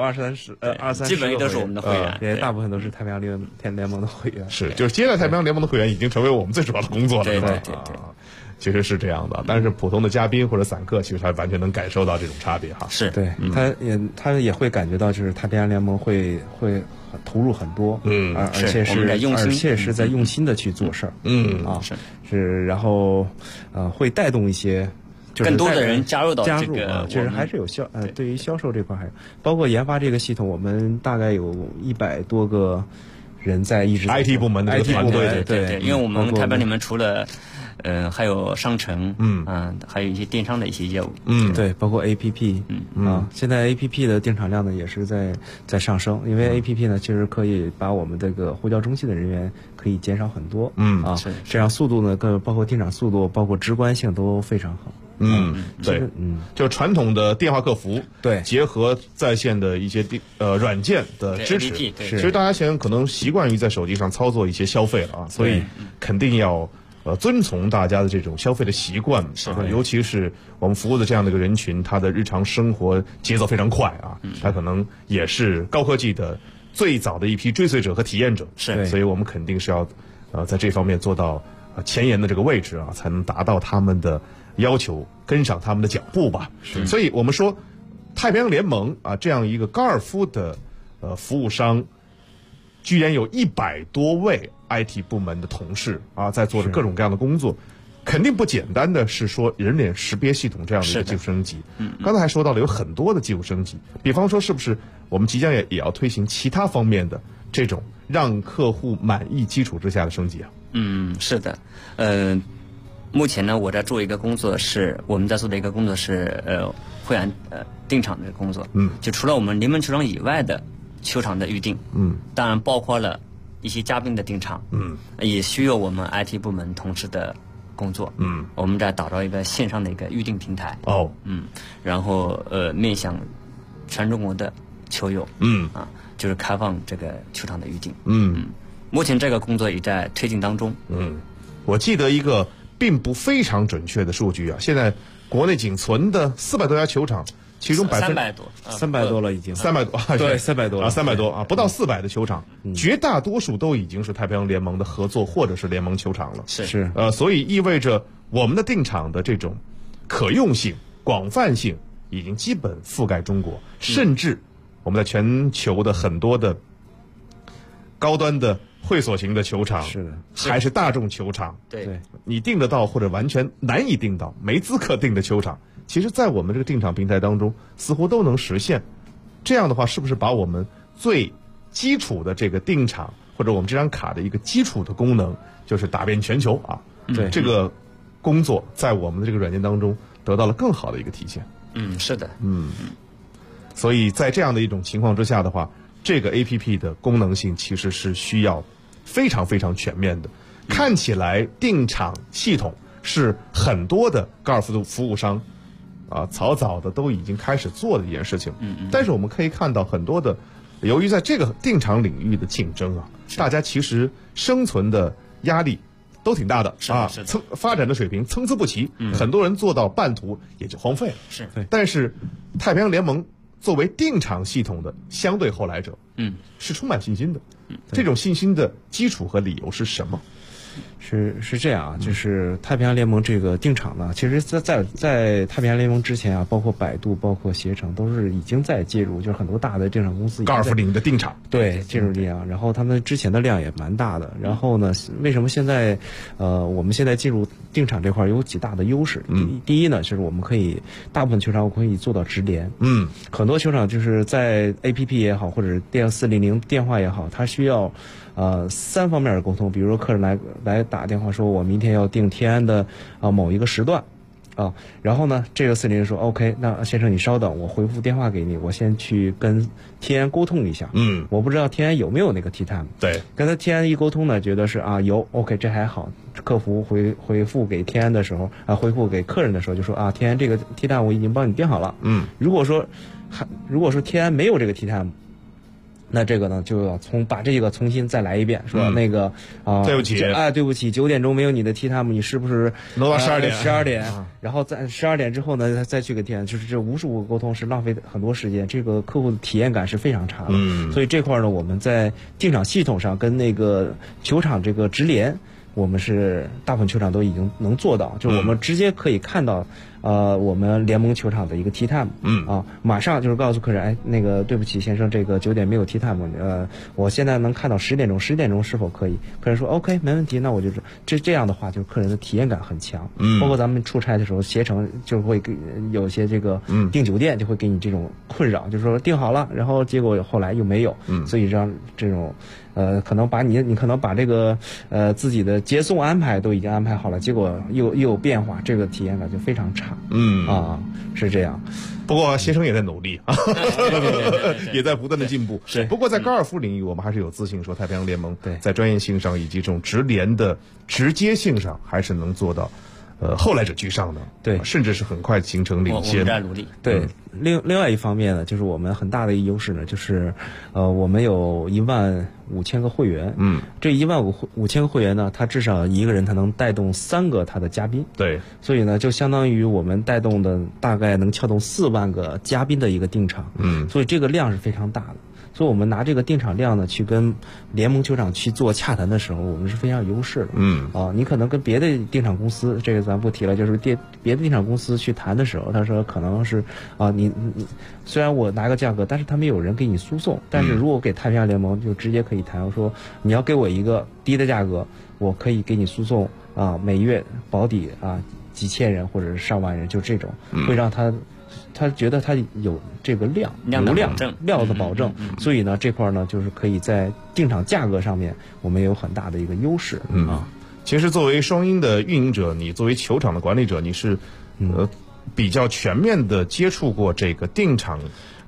23 基本都是我们的会员， 对，大部分都是太平洋联盟的会员。 是，就是接待太平洋联盟的会员已经成为我们最主要的工作了。 对， 其实是这样的，但是普通的嘉宾或者散客，其实他完全能感受到这种差别哈。 是， 对，他也会感觉到，就是太平洋联盟会投入很多，而且是在用心的去做事儿，是，然后会带动一些。 更多的人加入到这个， 就是还是有对于销售这块，还包括研发这个系统，我们大概有100多个人在一直 IT 部门的团队， 对，因为我们太平洋联盟除了还有商城，还有一些电商的一些业务， 对，包括 APP，现在 APP 的订场量呢也是在上升，因为 APP 呢其实可以把我们这个呼叫中心的人员可以减少很多，这样速度呢，包括订场速度，包括直观性都非常好。 对，就传统的电话客服， 对， 结合在线的一些软件的支持，其实大家现在可能习惯于在手机上操作一些消费了所以肯定要遵从大家的这种消费的习惯，尤其是我们服务的这样的一个人群，他的日常生活节奏非常快他可能也是高科技的最早的一批追随者和体验者，所以我们肯定是要在这方面做到前沿的这个位置才能达到他们的要求，跟上他们的脚步吧。所以我们说太平洋联盟这样一个高尔夫的服务商，居然有100多位 IT 部门的同事在做着各种各样的工作，肯定不简单的是说人脸识别系统这样的一个技术升级。刚才还说到了有很多的技术升级，比方说是不是我们即将也要推行其他方面的这种让客户满意基础之下的升级是的，目前呢，我在做一个工作是，我们在做的一个工作是会员订场的工作，就除了我们联盟球场以外的球场的预订，当然包括了一些嘉宾的订场，也需要我们 IT 部门同事的工作，我们在打造一个线上的一个预订平台，然后面向全中国的球友，就是开放这个球场的预订， 目前这个工作也在推进当中。 我记得一个并不非常准确的数据啊，现在国内仅存的400多家球场，其中 300多 ，300多了已经 ，300多， 对，300多了 ，300多啊，不到400的球场，绝大多数都已经是太平洋联盟的合作或者是联盟球场了。 是， 所以意味着我们的定场的这种可用性、广泛性已经基本覆盖中国，甚至我们在全球的很多的高端的会所型的球场， 是的， 还是大众球场， 对， 你订得到或者完全难以订到、没资格订的球场，其实在我们这个定场平台当中似乎都能实现。这样的话，是不是把我们最基础的这个定场或者我们这张卡的一个基础的功能，就是打遍全球啊？ 对， 这个工作在我们的这个软件当中得到了更好的一个体现。 是的， 所以在这样的一种情况之下的话，这个 APP 的功能性其实是需要非常非常全面的。看起来定场系统是很多的高尔夫的服务商早早的都已经开始做的一件事情。但是我们可以看到很多的，由于在这个定场领域的竞争啊，大家其实生存的压力都挺大的发展的水平参差不齐，很多人做到半途也就荒废了。 是， 但是太平洋联盟作为定场系统的相对后来者，是充满信心的。这种信心的基础和理由是什么？ 是这样啊，就是太平洋联盟这个定场呢，其实在太平洋联盟之前啊，包括百度、包括携程都是已经在介入，就是很多大的定场公司高尔夫领的定场对介入量，然后他们之前的量也蛮大的。然后呢，为什么现在我们现在进入定场这块有几大的优势？第一呢，就是我们可以大部分球场我可以做到直连，很多球场就是在 APP 也好，或者电400电话也好，它需要3方面的沟通，比如说客人来打电话说我明天要订天安的某一个时段然后呢这个400说 OK， 那先生你稍等，我回复电话给你，我先去跟天安沟通一下。我不知道天安有没有那个 Tee Time， 对， 跟他天安一沟通呢，觉得是有 OK， 这还好。客服回复给天安的时候回复给客人的时候就说天安这个 Tee Time 我已经帮你订好了。如果说天安没有这个 Tee Time，那这个呢就要把这个重新再来一遍，说那个对不起 9点钟没有你的 Tee Time， 你是不是挪到12点？ 然后在12点之后呢再去给天，就是这无数个沟通是浪费很多时间，这个客户的体验感是非常差的。所以这块呢我们在定场系统上跟那个球场这个直连，我们是大部分球场都已经能做到，就是我们直接可以看到我们联盟球场的一个 Tee Time，马上就是告诉客人，那个对不起先生，这个9点没有 Tee Time，我现在能看到10点钟是否可以？客人说 OK 没问题，那我就这样的话，就是客人的体验感很强。包括咱们出差的时候，携程就会有些这个订酒店就会给你这种困扰，就是说订好了，然后结果后来又没有，所以让这种可能你可能把这个自己的接送安排都已经安排好了，结果又有变化，这个体验感就非常差。是这样。 不过携程也在努力也在不断的进步。 是。 不过在高尔夫领域，我们还是有自信说太平洋联盟在专业性上以及这种直连的直接性上，还是能做到后来者居上的。 对， 甚至是很快形成领先。 我们在努力。 对。另外一方面呢，就是我们很大的一个优势呢，就是我们有15000个会员。这15000个会员呢，他至少一个人他能带动3个他的嘉宾。 对。 所以呢，就相当于我们带动的大概能撬动4万个嘉宾的一个定场。所以这个量是非常大的。所以我们拿这个定场量呢，去跟联盟球场去做洽谈的时候，我们是非常有优势的。你可能跟别的定场公司，这个咱不提了，就是别的定场公司去谈的时候，他说可能是你虽然我拿个价格，但是他没有人给你输送。但是如果给太平洋联盟，就直接可以谈，我说你要给我一个低的价格，我可以给你输送每月保底几千人或者是上万人，就这种会让他觉得他有这个流量的保证，所以呢这块呢就是可以在定场价格上面我们有很大的一个优势。 其实作为双鹰的运营者，你作为球场的管理者，你是比较全面的接触过这个定场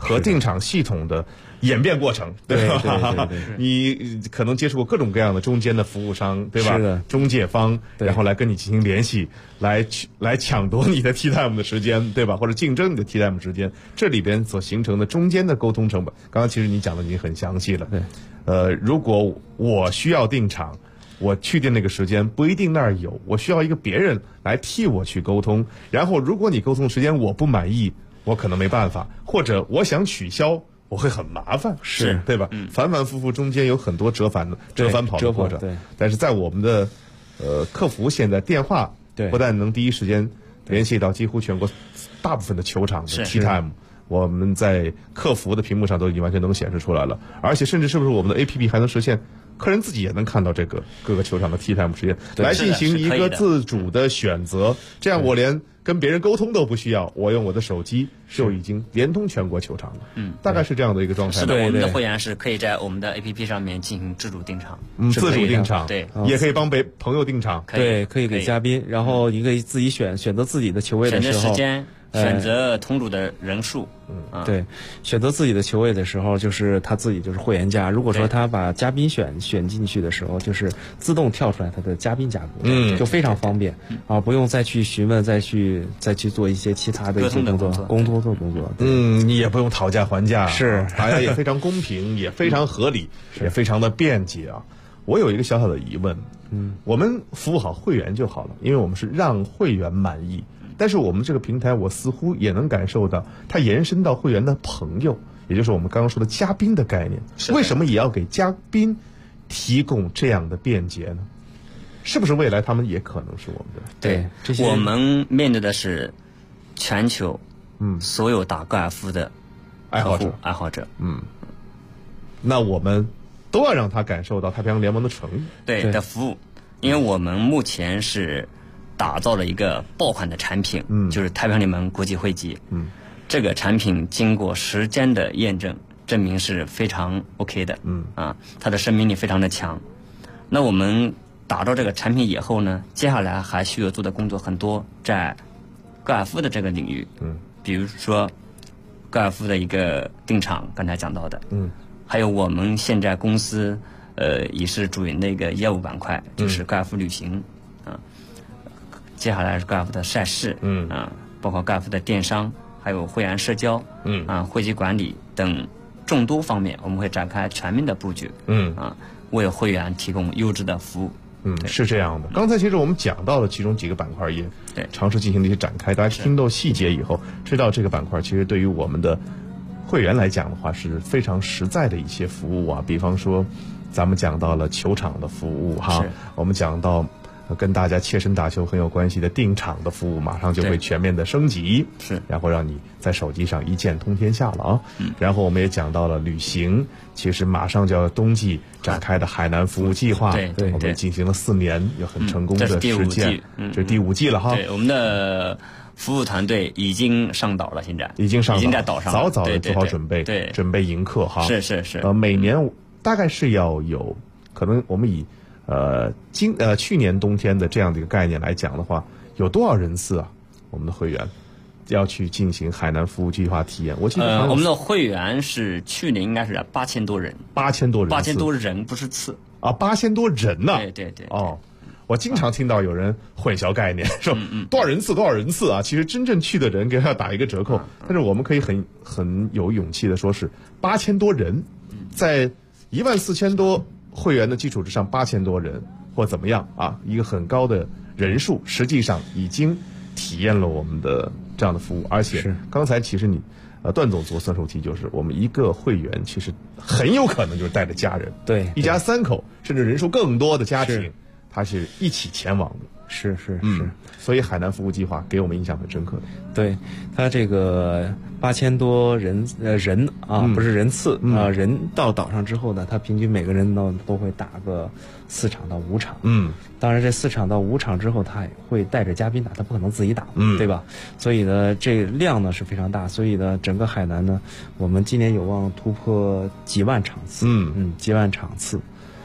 和订场系统的演变过程，对吧？你可能接触过各种各样的中间的服务商，对吧？ 是的， 中介方，然后来跟你进行联系，来抢夺你的 tea time 的时间，对吧？或者竞争你的 tea time 时间，这里边所形成的中间的沟通成本，刚刚其实你讲的已经很详细了。 对， 如果我需要订场，我去定那个时间不一定那儿有，我需要一个别人来替我去沟通。然后如果你沟通的时间我不满意，我可能没办法，或者我想取消，我会很麻烦， 是对吧？反反复复中间有很多折返跑的过程。 对， 但是在我们的客服现在电话，不但能第一时间联系到几乎全国大部分的球场的 tea time，我们在客服的屏幕上都已经完全能显示出来了，而且甚至是不是我们的 APP 还能实现客人自己也能看到这个各个球场的 tea time 时间，来进行一个自主的选择，这样我连跟别人沟通都不需要，我用我的手机就已经连通全国球场了。大概是这样的一个状态。 是的，我们的会员是可以在我们的 APP 上面进行自主订场， 自主订场， 对， 也可以帮朋友订场， 对，可以给嘉宾，然后你可以自己选择自己的球位的时候， 选择时间，选择同组的人数。 对，选择自己的球位的时候，就是他自己就是会员价。如果说他把嘉宾选进去的时候，就是自动跳出来他的嘉宾价格，就非常方便啊，不用再去询问，再去做一些其他的一些工作。 你也不用讨价还价， 是大家也非常公平，也非常合理，也非常的便捷啊。我有一个小小的疑问，我们服务好会员就好了，因为我们是让会员满意。但是我们这个平台，我似乎也能感受到它延伸到会员的朋友，也就是我们刚刚说的嘉宾的概念。为什么也要给嘉宾提供这样的便捷呢？是不是未来他们也可能是我们的？ 对，我们面对的是全球所有打高尔夫的爱好者。 那我们都要让他感受到太平洋联盟的诚意， 的服务，因为我们目前是打造了一个爆款的产品，就是太平洋联盟国际会籍。这个产品经过时间的验证，证明是非常 OK 的。它的生命力非常的强。那我们打造这个产品以后呢，接下来还需要做的工作很多，在高尔夫的这个领域，比如说高尔夫的一个订场，刚才讲到的，还有我们现在公司也是主营的一个业务板块，就是高尔夫旅行。接下来是高尔夫的赛事，包括高尔夫的电商，还有会员社交，会籍管理等众多方面，我们会展开全面的布局，为会员提供优质的服务。 是这样的。刚才其实我们讲到了其中几个板块，也尝试进行了一些展开。大家听到细节以后，知道这个板块其实对于我们的会员来讲的话，是非常实在的一些服务啊。比方说，咱们讲到了球场的服务哈，我们讲到跟大家切身打球很有关系的订场的服务，马上就会全面的升级，然后让你在手机上一键通天下了啊。然后我们也讲到了旅行，其实马上就要冬季展开的海南服务计划，我们进行了4年，有很成功的实践，这是第5季了哈。 对，我们的服务团队已经上岛了，现在已经在岛上， 早早的做好准备，准备迎客哈。 是。 每年大概是要有，可能我们以去年冬天的这样的一个概念来讲的话，有多少人次啊？我们的会员要去进行海南服务计划体验。我记得我们的会员是去年应该是8000多人 ，8000多人不是次啊，8000多人呢？ 对。 哦，我经常听到有人混淆概念，说多少人次啊？其实真正去的人给他打一个折扣，但是我们可以很有勇气的说是8000多人，在14000多会员的基础之上，8000多人或怎么样啊，一个很高的人数，实际上已经体验了我们的这样的服务。而且刚才其实你段总做算术题，就是我们一个会员其实很有可能就是带着家人， 对， 一家3口甚至人数更多的家庭，他是一起前往的。 是， 所以海南服务计划给我们印象很深刻的。 对，他这个8000多人啊，不是人次啊，人到岛上之后呢，他平均每个人呢都会打个4场到5场。当然这4场到5场之后，他也会带着嘉宾打，他不可能自己打，对吧？所以呢，这量呢是非常大。所以呢，整个海南呢，我们今年有望突破几万场次。几万场次。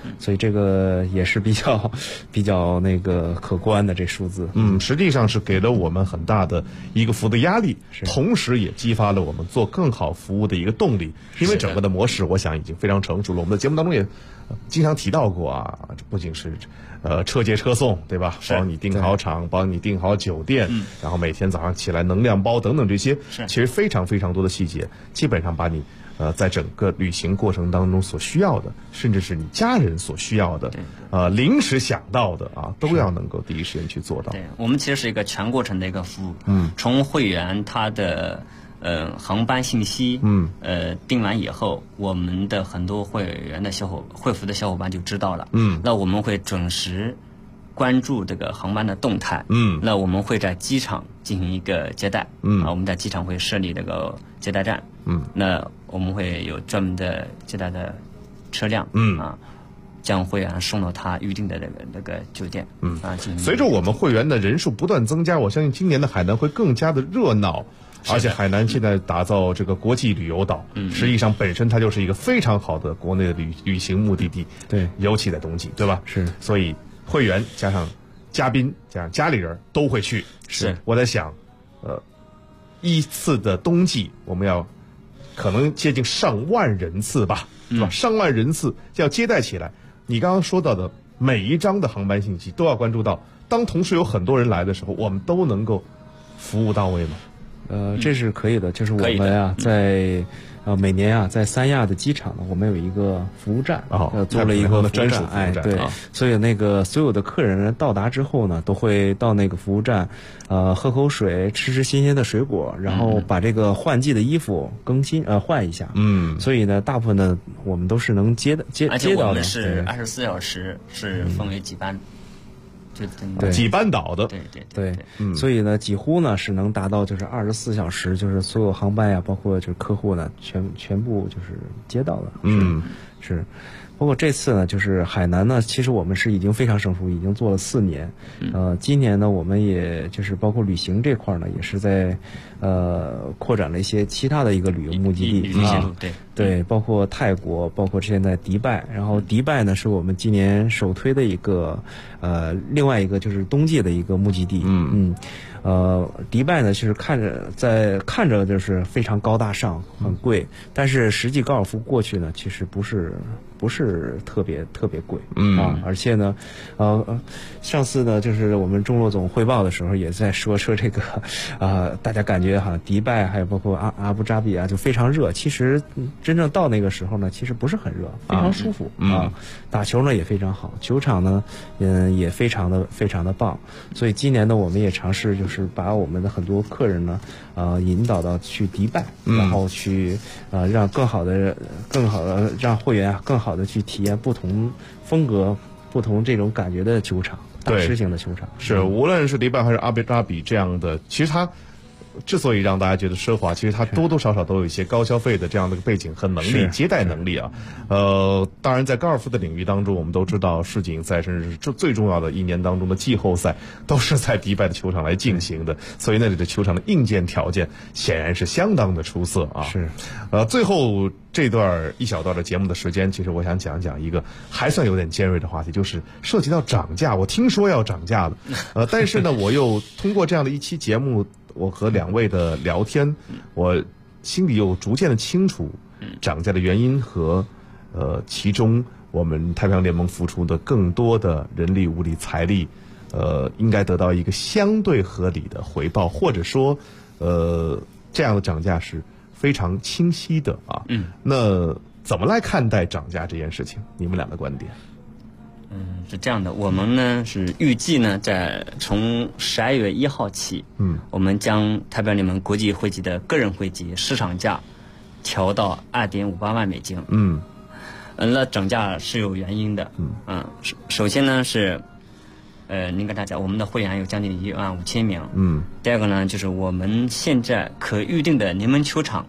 所以这个也是比较那个可观的这数字。 实际上是给了我们很大的一个服务的压力，同时也激发了我们做更好服务的一个动力。因为整个的模式，我想已经非常成熟了。我们的节目当中也经常提到过啊，这不仅是车接车送，对吧？帮你订好场，帮你订好酒店，然后每天早上起来能量包等等这些，其实非常非常多的细节，基本上把你在整个旅行过程当中所需要的，甚至是你家人所需要的，临时想到的啊，都要能够第一时间去做到。 对，我们其实是一个全过程的一个服务，从会员他的航班信息，订完以后，我们的很多会服的小伙伴就知道了，那我们会准时关注这个航班的动态，那我们会在机场进行一个接待，我们在机场会设立这个接待站，那我们会有专门的接待的车辆，将会员送到他预定的那个酒店， 随着我们会员的人数不断增加，我相信今年的海南会更加的热闹。而且海南现在打造这个国际旅游岛，实际上本身它就是一个非常好的国内的旅行目的地。 对， 尤其在冬季，对吧？ 是， 所以会员加上嘉宾加上家里人都会去。 是， 我在想，一次的冬季我们要可能接近上万人次吧，对吧？上万人次要接待起来。你刚刚说到的每一张的航班信息都要关注到，当同时有很多人来的时候，我们都能够服务到位吗？ 这是可以的，就是我们呀，在每年啊，在三亚的机场呢，我们有一个服务站，做了一个专属服务站， 对，所以那个所有的客人到达之后呢，都会到那个服务站，喝口水，吃新鲜的水果，然后把这个换季的衣服换一下，所以呢，大部分呢，我们都是能接到的， 而且我们是24小时，是分为几班。 对， 几班倒的， 对， 所以呢，几乎呢是能达到就是24小时，就是所有航班呀，包括就是客户呢，全部就是接到的，是。包括这次呢，就是海南呢，其实我们是已经非常成熟，已经做了4年。今年呢，我们也就是包括旅行这块呢，也是在扩展了一些其他的一个旅游目的地啊， 对，包括泰国，包括现在迪拜，然后迪拜呢是我们今年首推的一个另外一个就是冬季的一个目的地。迪拜呢就是看着就是非常高大上，很贵，但是实际高尔夫过去呢，其实不是特别贵而且呢，上次呢就是我们钟洛总汇报的时候也在说这个大家感觉哈迪拜还有包括阿布扎比啊就非常热，其实真正到那个时候呢，其实不是很热，非常舒服打球呢也非常好，球场呢也非常的棒，所以今年呢我们也尝试就是把我们的很多客人呢引导到去迪拜，然后去让更好的让会员更好的去体验不同风格、不同这种感觉的球场，大师型的球场。 是，无论是迪拜还是阿布扎比这样的，其实它之所以让大家觉得奢华，其实它多多少少都有一些高消费的这样的背景和能力，接待能力啊。当然在高尔夫的领域当中，我们都知道世锦赛甚至是最重要的一年当中的季后赛都是在迪拜的球场来进行的，所以那里的球场的硬件条件显然是相当的出色啊。 是， 最后这段一小段的节目的时间，其实我想讲一个还算有点尖锐的话题，就是涉及到涨价。我听说要涨价了，但是呢，我又通过这样的一期节目，我和2位的聊天，我心里又逐渐的清楚涨价的原因和其中我们太平洋联盟付出的更多的人力、物力、财力，应该得到一个相对合理的回报，或者说这样的涨价是非常清晰的啊。那怎么来看待涨价这件事情？你们俩的观点？ 是这样的，我们呢是预计呢，从12月1号起，我们将太平洋联盟国际会籍的个人会籍市场价调到2.58万美金。那涨价是有原因的。首先呢是，您跟大家，我们的会员有将近15000名。第二个呢就是我们现在可预定的联盟球场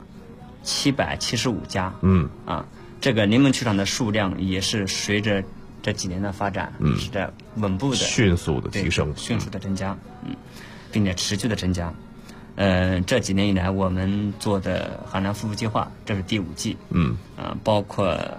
775家。这个联盟球场的数量也是随着这几年的发展，是在稳步的迅速的提升， 迅速的增加，并且持续的增加。这几年以来，我们做的海南服务计划，这是第5季，包括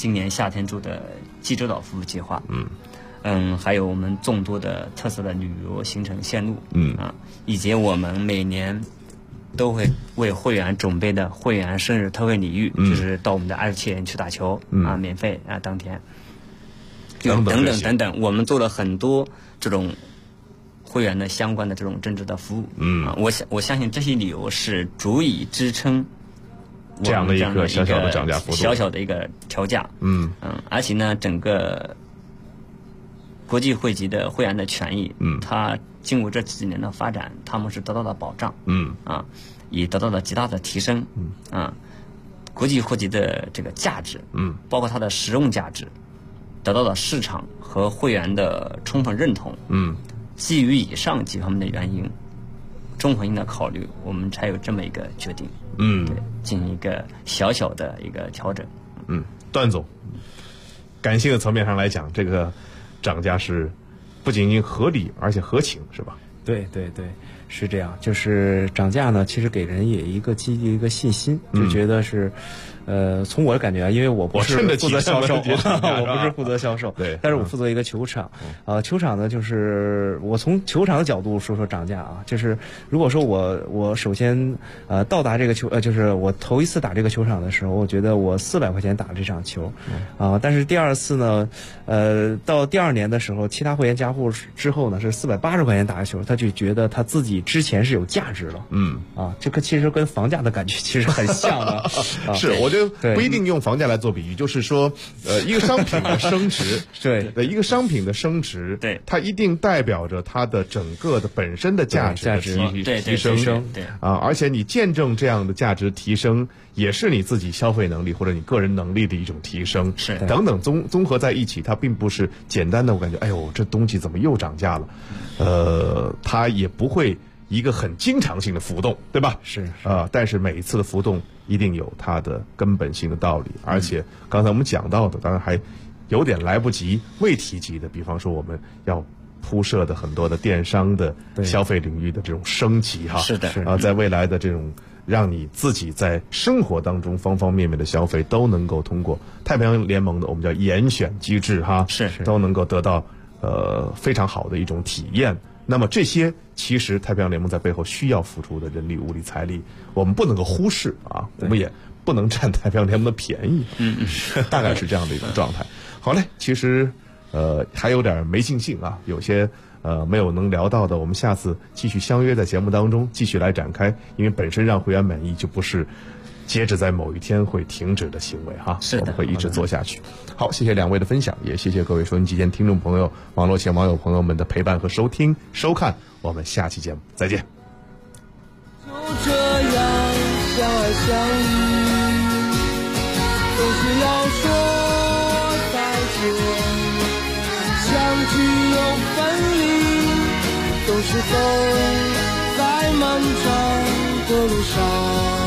今年夏天做的济州岛服务计划，还有我们众多的特色的旅游行程线路，以及我们每年都会为会员准备的会员生日特惠礼遇，就是到我们的27人去打球免费当天，等等，我们做了很多这种会员的相关的这种政治的服务，我相信这些理由是足以支撑这样的一个小小的涨价幅度， 小小的一个调价，而且呢，整个国际会籍的会员的权益，它经过这几年的发展，他们是得到了保障，也得到了极大的提升，国际会籍的这个价值，包括它的实用价值，得到了市场和会员的充分认同，基于以上几方面的原因，综合性的考虑，我们才有这么一个决定，对，进行一个小小的一个调整。 段总，感性的层面上来讲，这个涨价是不仅仅合理，而且合情，是吧？ 对，是这样。就是涨价呢，其实给人也一个积极一个信心，就觉得是，从我的感觉啊，因为我不是负责销售，我不是负责销售， 对， 但是我负责一个球场，球场呢，就是我从球场的角度说涨价啊，就是如果说我首先到达这个就是我头一次打这个球场的时候，我觉得我400块钱打这场球，但是第二次呢，到第2年的时候，其他会员加户之后呢是480块钱打个球，他就觉得他自己之前是有价值了，这个其实跟房价的感觉其实很像的， 是，我觉得不一定用房价来做比喻，就是说，一个商品的升值， 对， 一个商品的升值， 对， 它一定代表着它的整个的本身的价值提升， 对而且你见证这样的价值提升，也是你自己消费能力或者你个人能力的一种提升， 是等等综合在一起，它并不是简单的我感觉，哎呦，这东西怎么又涨价了？它也不会一个很经常性的浮动，对吧？ 是但是每一次的浮动一定有它的根本性的道理，而且刚才我们讲到的，当然还有点来不及未提及的，比方说我们要铺设的很多的电商的消费领域的这种升级哈， 是的， 在未来的这种让你自己在生活当中方方面面的消费都能够通过太平洋联盟的我们叫严选机制哈，都能够得到非常好的一种体验。那么这些其实太平洋联盟在背后需要付出的人力、物力、财力，我们不能够忽视啊，我们也不能占太平洋联盟的便宜，大概是这样的一种状态。好嘞，其实还有点没尽兴啊，有些没有能聊到的，我们下次继续相约在节目当中继续来展开，因为本身让会员满意就不是截止在某一天会停止的行为哈， 是的， 我们会一直做下去。好，谢谢2位的分享，也谢谢各位收音机前听众朋友、网络前网友朋友们的陪伴和收听、收看，我们下期节目再见。 就这样相爱相依，总是要说再见，相聚又分离，总是走在漫长的路上。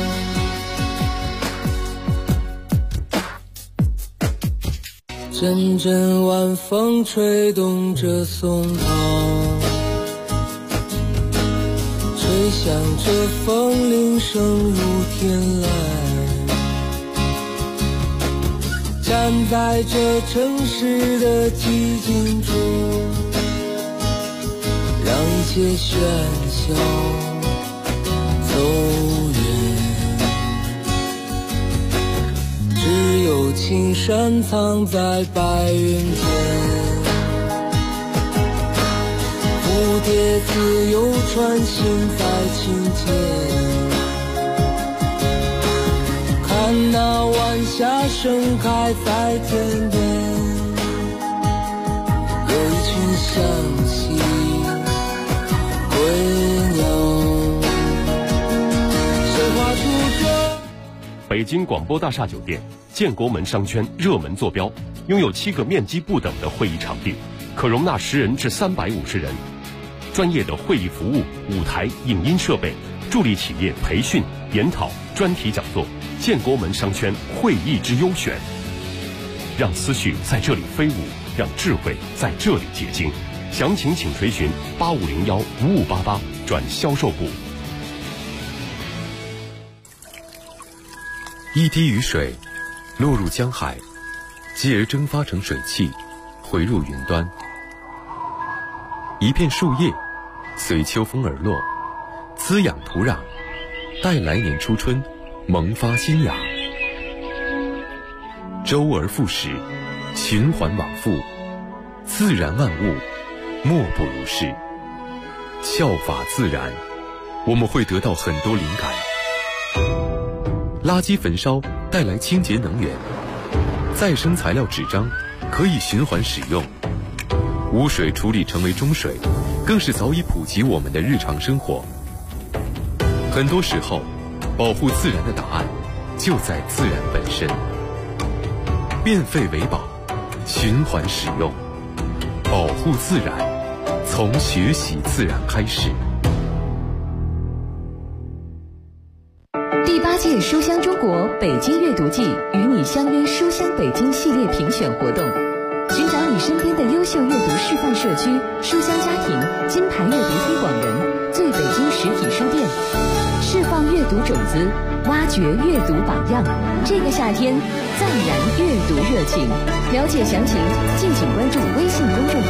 阵阵晚风吹动着松涛，吹响着风铃声如天籁。站在这城市的寂静中，让一切喧嚣走远。只有青山藏在白云间，蝴蝶自由穿行在琴间，看那晚霞盛开在天边，有一群向西归鸟，谁画出这北京广播大厦酒店建国门商圈热门坐标，拥有7个面积不等的会议场地，可容纳10人至350人。专业的会议服务、舞台、影音设备，助力企业培训、研讨、专题讲座。建国门商圈会议之优选，让思绪在这里飞舞，让智慧在这里结晶。详情请垂询8501-5588转销售部。 一滴雨水落入江海， 继而蒸发成水汽，回入云端。一片树叶随秋风而落，滋养土壤，待来年初春萌发新芽。周而复始，循环往复，自然万物莫不如是。效法自然，我们会得到很多灵感。垃圾焚烧带来清洁能源，再生材料纸张可以循环使用，污水处理成为中水，更是早已普及我们的日常生活。很多时候，保护自然的答案就在自然本身。变废为宝，循环使用，保护自然，从学习自然开始。 第8届书香中国北京阅读季与你相约书香北京系列评选活动，寻找你身边的优秀阅读示范社区、书香家庭、金牌阅读推广人、最北京实体书店，释放阅读种子，挖掘阅读榜样。这个夏天，暂燃阅读热情。了解详情，敬请关注微信公众号